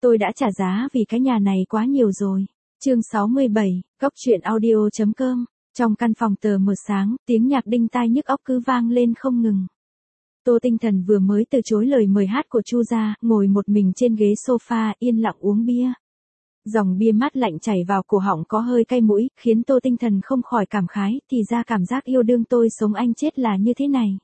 Tôi đã trả giá vì cái nhà này quá nhiều rồi. Chương 67, Cóc truyện audio.com. Trong căn phòng tờ mờ sáng, tiếng nhạc đinh tai nhức óc cứ vang lên không ngừng. Tô Tinh Thần vừa mới từ chối lời mời hát của Chu gia, ngồi một mình trên ghế sofa, yên lặng uống bia. Dòng bia mát lạnh chảy vào cổ họng có hơi cay mũi, khiến Tô Tinh Thần không khỏi cảm khái, thì ra cảm giác yêu đương tôi sống anh chết là như thế này.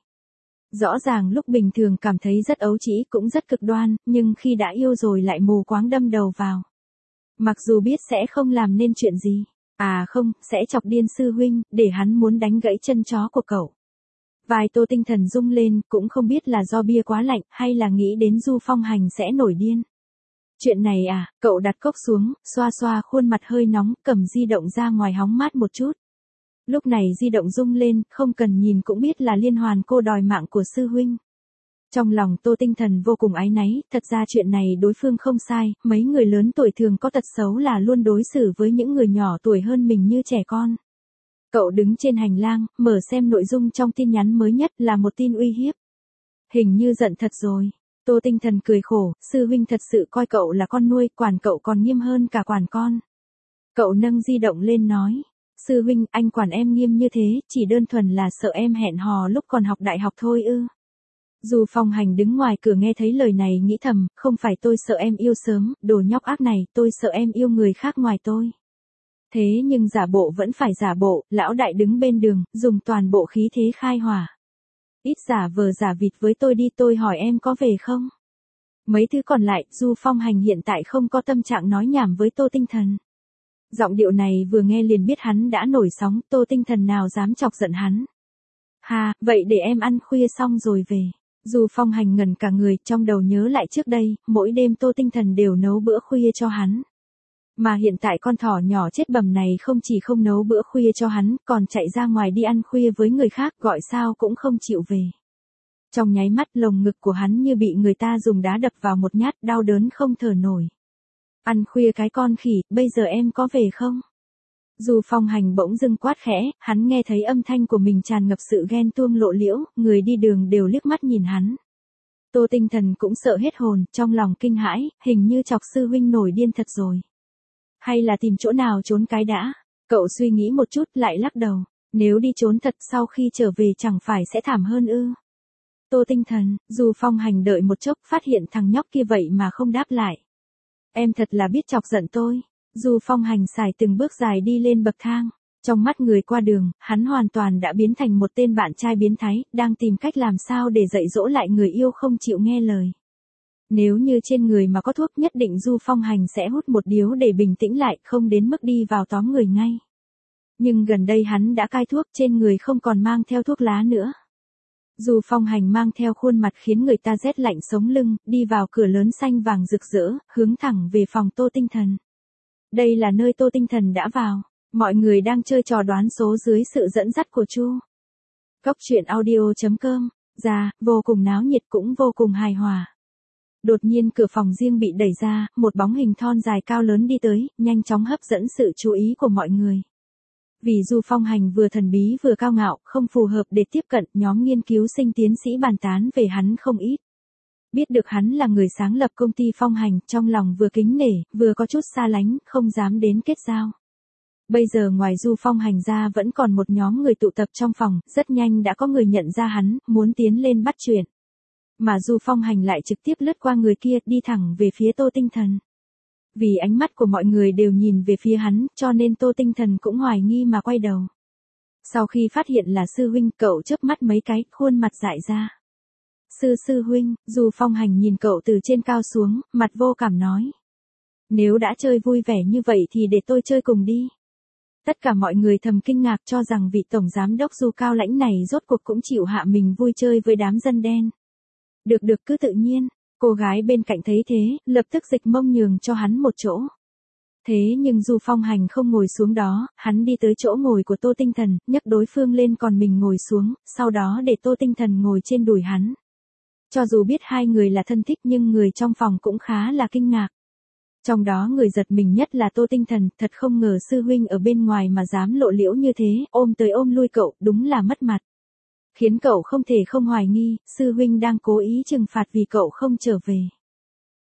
Rõ ràng lúc bình thường cảm thấy rất ấu trĩ cũng rất cực đoan, nhưng khi đã yêu rồi lại mù quáng đâm đầu vào. Mặc dù biết sẽ không làm nên chuyện gì. À không, sẽ chọc điên sư huynh, để hắn muốn đánh gãy chân chó của cậu. Vai Tô Tinh Thần rung lên, cũng không biết là do bia quá lạnh, hay là nghĩ đến Du Phong Hành sẽ nổi điên. Chuyện này à, cậu đặt cốc xuống, xoa xoa khuôn mặt hơi nóng, cầm di động ra ngoài hóng mát một chút. Lúc này di động rung lên, không cần nhìn cũng biết là liên hoàn cô đòi mạng của sư huynh. Trong lòng Tô Tinh Thần vô cùng áy náy, thật ra chuyện này đối phương không sai, mấy người lớn tuổi thường có tật xấu là luôn đối xử với những người nhỏ tuổi hơn mình như trẻ con. Cậu đứng trên hành lang, mở xem nội dung trong tin nhắn mới nhất là một tin uy hiếp. Hình như giận thật rồi. Tô Tinh Thần cười khổ, sư huynh thật sự coi cậu là con nuôi, quản cậu còn nghiêm hơn cả quản con. Cậu nâng di động lên nói, sư huynh, anh quản em nghiêm như thế, chỉ đơn thuần là sợ em hẹn hò lúc còn học đại học thôi ư. Du Phong Hành đứng ngoài cửa nghe thấy lời này nghĩ thầm, không phải tôi sợ em yêu sớm, đồ nhóc ác này, tôi sợ em yêu người khác ngoài tôi. Thế nhưng giả bộ vẫn phải giả bộ, lão đại đứng bên đường, dùng toàn bộ khí thế khai hỏa. Ít giả vờ giả vịt với tôi đi, tôi hỏi em có về không? Mấy thứ còn lại, Du Phong Hành hiện tại không có tâm trạng nói nhảm với Tô Tinh Thần. Giọng điệu này vừa nghe liền biết hắn đã nổi sóng, Tô Tinh Thần nào dám chọc giận hắn. Ha, vậy để em ăn khuya xong rồi về. Du Phong Hành ngẩn cả người, trong đầu nhớ lại trước đây, mỗi đêm Tô Tinh Thần đều nấu bữa khuya cho hắn. Mà hiện tại con thỏ nhỏ chết bầm này không chỉ không nấu bữa khuya cho hắn, còn chạy ra ngoài đi ăn khuya với người khác, gọi sao cũng không chịu về. Trong nháy mắt lồng ngực của hắn như bị người ta dùng đá đập vào một nhát, đau đớn không thở nổi. Ăn khuya cái con khỉ, bây giờ em có về không? Du Phong Hành bỗng dưng quát khẽ, hắn nghe thấy âm thanh của mình tràn ngập sự ghen tuông lộ liễu, người đi đường đều liếc mắt nhìn hắn. Tô Tinh Thần cũng sợ hết hồn, trong lòng kinh hãi, hình như chọc sư huynh nổi điên thật rồi. Hay là tìm chỗ nào trốn cái đã? Cậu suy nghĩ một chút lại lắc đầu, nếu đi trốn thật sau khi trở về chẳng phải sẽ thảm hơn ư? Tô Tinh Thần, Du Phong Hành đợi một chốc phát hiện thằng nhóc kia vậy mà không đáp lại. Em thật là biết chọc giận tôi. Du Phong Hành xài từng bước dài đi lên bậc thang. Trong mắt người qua đường, hắn hoàn toàn đã biến thành một tên bạn trai biến thái, đang tìm cách làm sao để dạy dỗ lại người yêu không chịu nghe lời. Nếu như trên người mà có thuốc nhất định Du Phong Hành sẽ hút một điếu để bình tĩnh lại, không đến mức đi vào tóm người ngay. Nhưng gần đây hắn đã cai thuốc, trên người không còn mang theo thuốc lá nữa. Du Phong Hành mang theo khuôn mặt khiến người ta rét lạnh sống lưng, đi vào cửa lớn xanh vàng rực rỡ, hướng thẳng về phòng Tô Tinh Thần. Đây là nơi Tô Tinh Thần đã vào. Mọi người đang chơi trò đoán số dưới sự dẫn dắt của Chu. Cóc truyện audio.com. Ra, vô cùng náo nhiệt cũng vô cùng hài hòa. Đột nhiên cửa phòng riêng bị đẩy ra, một bóng hình thon dài cao lớn đi tới, nhanh chóng hấp dẫn sự chú ý của mọi người. Vì Du Phong Hành vừa thần bí vừa cao ngạo, không phù hợp để tiếp cận, nhóm nghiên cứu sinh tiến sĩ bàn tán về hắn không ít. Biết được hắn là người sáng lập công ty Phong Hành, trong lòng vừa kính nể, vừa có chút xa lánh, không dám đến kết giao. Bây giờ ngoài Du Phong Hành ra vẫn còn một nhóm người tụ tập trong phòng, rất nhanh đã có người nhận ra hắn, muốn tiến lên bắt chuyện. Mà Du Phong Hành lại trực tiếp lướt qua người kia, đi thẳng về phía Tô Tinh Thần. Vì ánh mắt của mọi người đều nhìn về phía hắn, cho nên Tô Tinh Thần cũng hoài nghi mà quay đầu. Sau khi phát hiện là sư huynh, cậu chớp mắt mấy cái, khuôn mặt dại ra. Sư huynh, Du Phong Hành nhìn cậu từ trên cao xuống, mặt vô cảm nói. Nếu đã chơi vui vẻ như vậy thì để tôi chơi cùng đi. Tất cả mọi người thầm kinh ngạc cho rằng vị tổng giám đốc Du cao lãnh này rốt cuộc cũng chịu hạ mình vui chơi với đám dân đen. Được cứ tự nhiên, cô gái bên cạnh thấy thế, lập tức dịch mông nhường cho hắn một chỗ. Thế nhưng Du Phong Hành không ngồi xuống đó, hắn đi tới chỗ ngồi của Tô Tinh Thần, nhấc đối phương lên còn mình ngồi xuống, sau đó để Tô Tinh Thần ngồi trên đùi hắn. Cho dù biết hai người là thân thích nhưng người trong phòng cũng khá là kinh ngạc. Trong đó người giật mình nhất là Tô Tinh Thần, thật không ngờ sư huynh ở bên ngoài mà dám lộ liễu như thế, ôm tới ôm lui cậu, đúng là mất mặt. Khiến cậu không thể không hoài nghi, sư huynh đang cố ý trừng phạt vì cậu không trở về.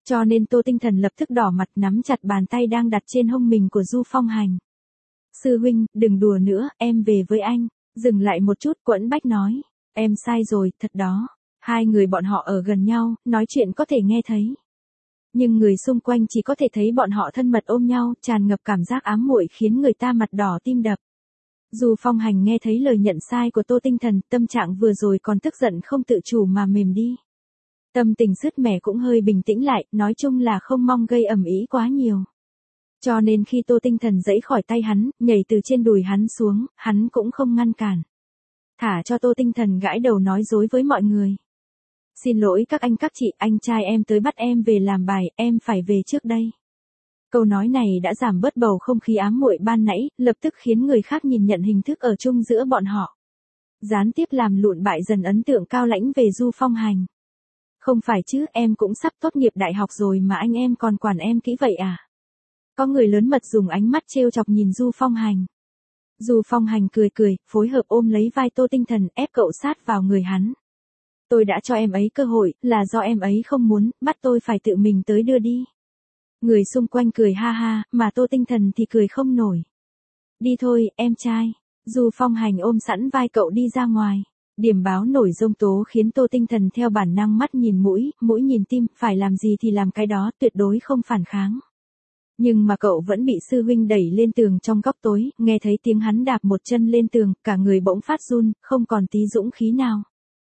Cho nên Tô Tinh Thần lập tức đỏ mặt nắm chặt bàn tay đang đặt trên hông mình của Du Phong Hành. Sư huynh, đừng đùa nữa, em về với anh. Dừng lại một chút, Quẫn Bách nói. Em sai rồi, thật đó. Hai người bọn họ ở gần nhau, nói chuyện có thể nghe thấy. Nhưng người xung quanh chỉ có thể thấy bọn họ thân mật ôm nhau, tràn ngập cảm giác ám muội khiến người ta mặt đỏ tim đập. Du Phong Hành nghe thấy lời nhận sai của Tô Tinh Thần, tâm trạng vừa rồi còn tức giận không tự chủ mà mềm đi. Tâm tình sứt mẻ cũng hơi bình tĩnh lại, nói chung là không mong gây ầm ĩ quá nhiều. Cho nên khi Tô Tinh Thần giãy khỏi tay hắn, nhảy từ trên đùi hắn xuống, hắn cũng không ngăn cản. Thả cho Tô Tinh Thần gãi đầu nói dối với mọi người. Xin lỗi các anh các chị, anh trai em tới bắt em về làm bài, em phải về trước đây. Câu nói này đã giảm bớt bầu không khí ám muội ban nãy, lập tức khiến người khác nhìn nhận hình thức ở chung giữa bọn họ. Gián tiếp làm lụn bại dần ấn tượng cao lãnh về Du Phong Hành. Không phải chứ, em cũng sắp tốt nghiệp đại học rồi mà anh em còn quản em kỹ vậy à? Có người lớn mật dùng ánh mắt trêu chọc nhìn Du Phong Hành. Du Phong Hành cười cười, phối hợp ôm lấy vai Tô Tinh Thần ép cậu sát vào người hắn. Tôi đã cho em ấy cơ hội, là do em ấy không muốn, bắt tôi phải tự mình tới đưa đi. Người xung quanh cười ha ha, mà Tô Tinh Thần thì cười không nổi. Đi thôi, em trai. Du Phong Hành ôm sẵn vai cậu đi ra ngoài. Điểm báo nổi giông tố khiến Tô Tinh Thần theo bản năng mắt nhìn mũi, mũi nhìn tim, phải làm gì thì làm cái đó, tuyệt đối không phản kháng. Nhưng mà cậu vẫn bị sư huynh đẩy lên tường trong góc tối, nghe thấy tiếng hắn đạp một chân lên tường, cả người bỗng phát run, không còn tí dũng khí nào.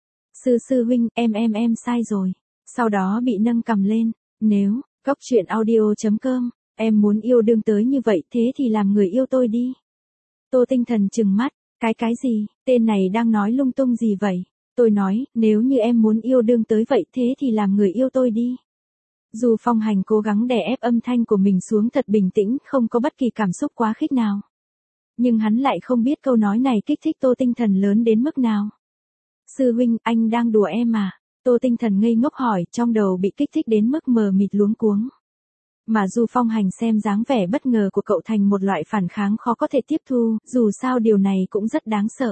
Sư huynh, em sai rồi. Sau đó bị nâng cầm lên. Nếu, Cóc Truyện Audio.com, em muốn yêu đương tới như vậy thế thì làm người yêu tôi đi. Tô Tinh Thần trừng mắt, cái gì, tên này đang nói lung tung gì vậy? Tôi nói, nếu như em muốn yêu đương tới vậy thế thì làm người yêu tôi đi. Du Phong Hành cố gắng đè ép âm thanh của mình xuống thật bình tĩnh, không có bất kỳ cảm xúc quá khích nào. Nhưng hắn lại không biết câu nói này kích thích Tô Tinh Thần lớn đến mức nào. Sư huynh, anh đang đùa em à? Tô Tinh Thần ngây ngốc hỏi, trong đầu bị kích thích đến mức mờ mịt luống cuống. Mà Du Phong Hành xem dáng vẻ bất ngờ của cậu thành một loại phản kháng khó có thể tiếp thu, dù sao điều này cũng rất đáng sợ.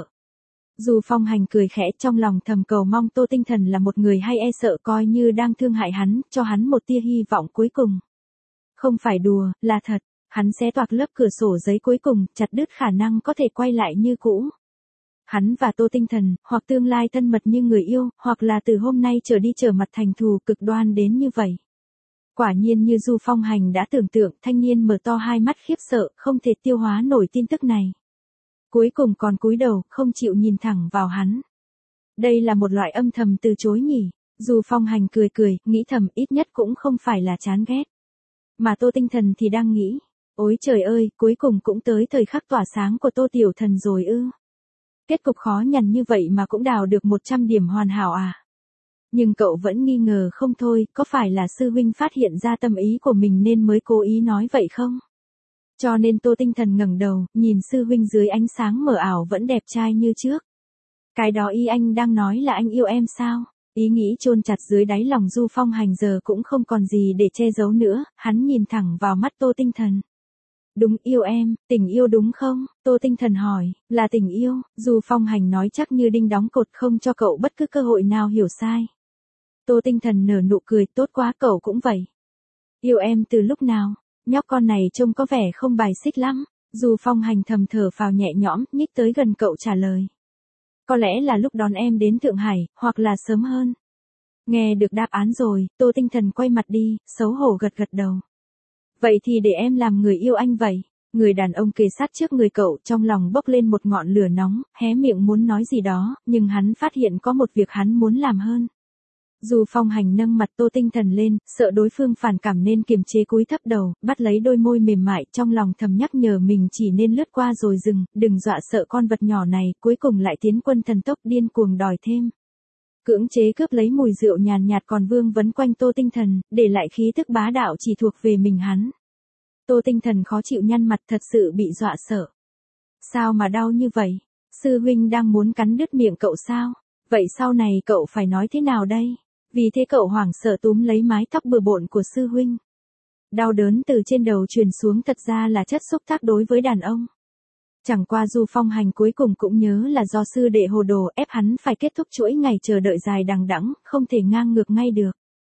Du Phong Hành cười khẽ trong lòng thầm cầu mong Tô Tinh Thần là một người hay e sợ coi như đang thương hại hắn, cho hắn một tia hy vọng cuối cùng. Không phải đùa, là thật, hắn xé toạc lớp cửa sổ giấy cuối cùng, chặt đứt khả năng có thể quay lại như cũ. Hắn và Tô Tinh Thần, hoặc tương lai thân mật như người yêu, hoặc là từ hôm nay trở đi trở mặt thành thù cực đoan đến như vậy. Quả nhiên như Du Phong Hành đã tưởng tượng, thanh niên mở to hai mắt khiếp sợ, không thể tiêu hóa nổi tin tức này. Cuối cùng còn cúi đầu, không chịu nhìn thẳng vào hắn. Đây là một loại âm thầm từ chối nhỉ. Du Phong Hành cười cười, nghĩ thầm ít nhất cũng không phải là chán ghét. Mà Tô Tinh Thần thì đang nghĩ, ôi trời ơi, cuối cùng cũng tới thời khắc tỏa sáng của Tô Tiểu Thần rồi ư. Kết cục khó nhằn như vậy mà cũng đào được 100 điểm hoàn hảo à. Nhưng cậu vẫn nghi ngờ không thôi, có phải là sư huynh phát hiện ra tâm ý của mình nên mới cố ý nói vậy không? Cho nên Tô Tinh Thần ngẩng đầu, nhìn sư huynh dưới ánh sáng mờ ảo vẫn đẹp trai như trước. Cái đó ý anh đang nói là anh yêu em sao? Ý nghĩ chôn chặt dưới đáy lòng Du Phong Hành giờ cũng không còn gì để che giấu nữa, hắn nhìn thẳng vào mắt Tô Tinh Thần. Đúng, yêu em, tình yêu đúng không? Tô Tinh Thần hỏi, là tình yêu. Du Phong Hành nói chắc như đinh đóng cột, không cho cậu bất cứ cơ hội nào hiểu sai. Tô Tinh Thần nở nụ cười, tốt quá, cậu cũng vậy. Yêu em từ lúc nào? Nhóc con này trông có vẻ không bài xích lắm. Du Phong Hành thầm thở phào nhẹ nhõm, nhích tới gần cậu trả lời. Có lẽ là lúc đón em đến Thượng Hải, hoặc là sớm hơn. Nghe được đáp án rồi, Tô Tinh Thần quay mặt đi, xấu hổ gật gật đầu. Vậy thì để em làm người yêu anh vậy. Người đàn ông kề sát trước người cậu, trong lòng bốc lên một ngọn lửa nóng, hé miệng muốn nói gì đó, nhưng hắn phát hiện có một việc hắn muốn làm hơn. Du Phong Hành nâng mặt Tô Tinh Thần lên, sợ đối phương phản cảm nên kiềm chế cúi thấp đầu, bắt lấy đôi môi mềm mại, trong lòng thầm nhắc nhở mình chỉ nên lướt qua rồi dừng, đừng dọa sợ con vật nhỏ này, cuối cùng lại tiến quân thần tốc điên cuồng đòi thêm. Cưỡng chế cướp lấy mùi rượu nhàn nhạt còn vương vấn quanh Tô Tinh Thần, để lại khí tức bá đạo chỉ thuộc về mình hắn. Tô Tinh Thần khó chịu nhăn mặt, thật sự bị dọa sợ. Sao mà đau như vậy? Sư huynh đang muốn cắn đứt miệng cậu sao? Vậy sau này cậu phải nói thế nào đây? Vì thế cậu hoảng sợ túm lấy mái tóc bừa bộn của sư huynh. Đau đớn từ trên đầu truyền xuống thật ra là chất xúc tác đối với đàn ông. Chẳng qua Du Phong Hành cuối cùng cũng nhớ là do sư đệ hồ đồ ép hắn phải kết thúc chuỗi ngày chờ đợi dài đằng đẵng, không thể ngang ngược ngay được.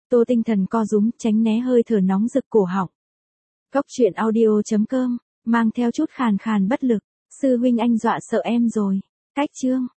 Tô Tinh Thần co rúm tránh né hơi thở nóng rực cổ họng. Góc truyện audio.com, mang theo chút khàn khàn bất lực. Sư huynh anh dọa sợ em rồi. Cách chương.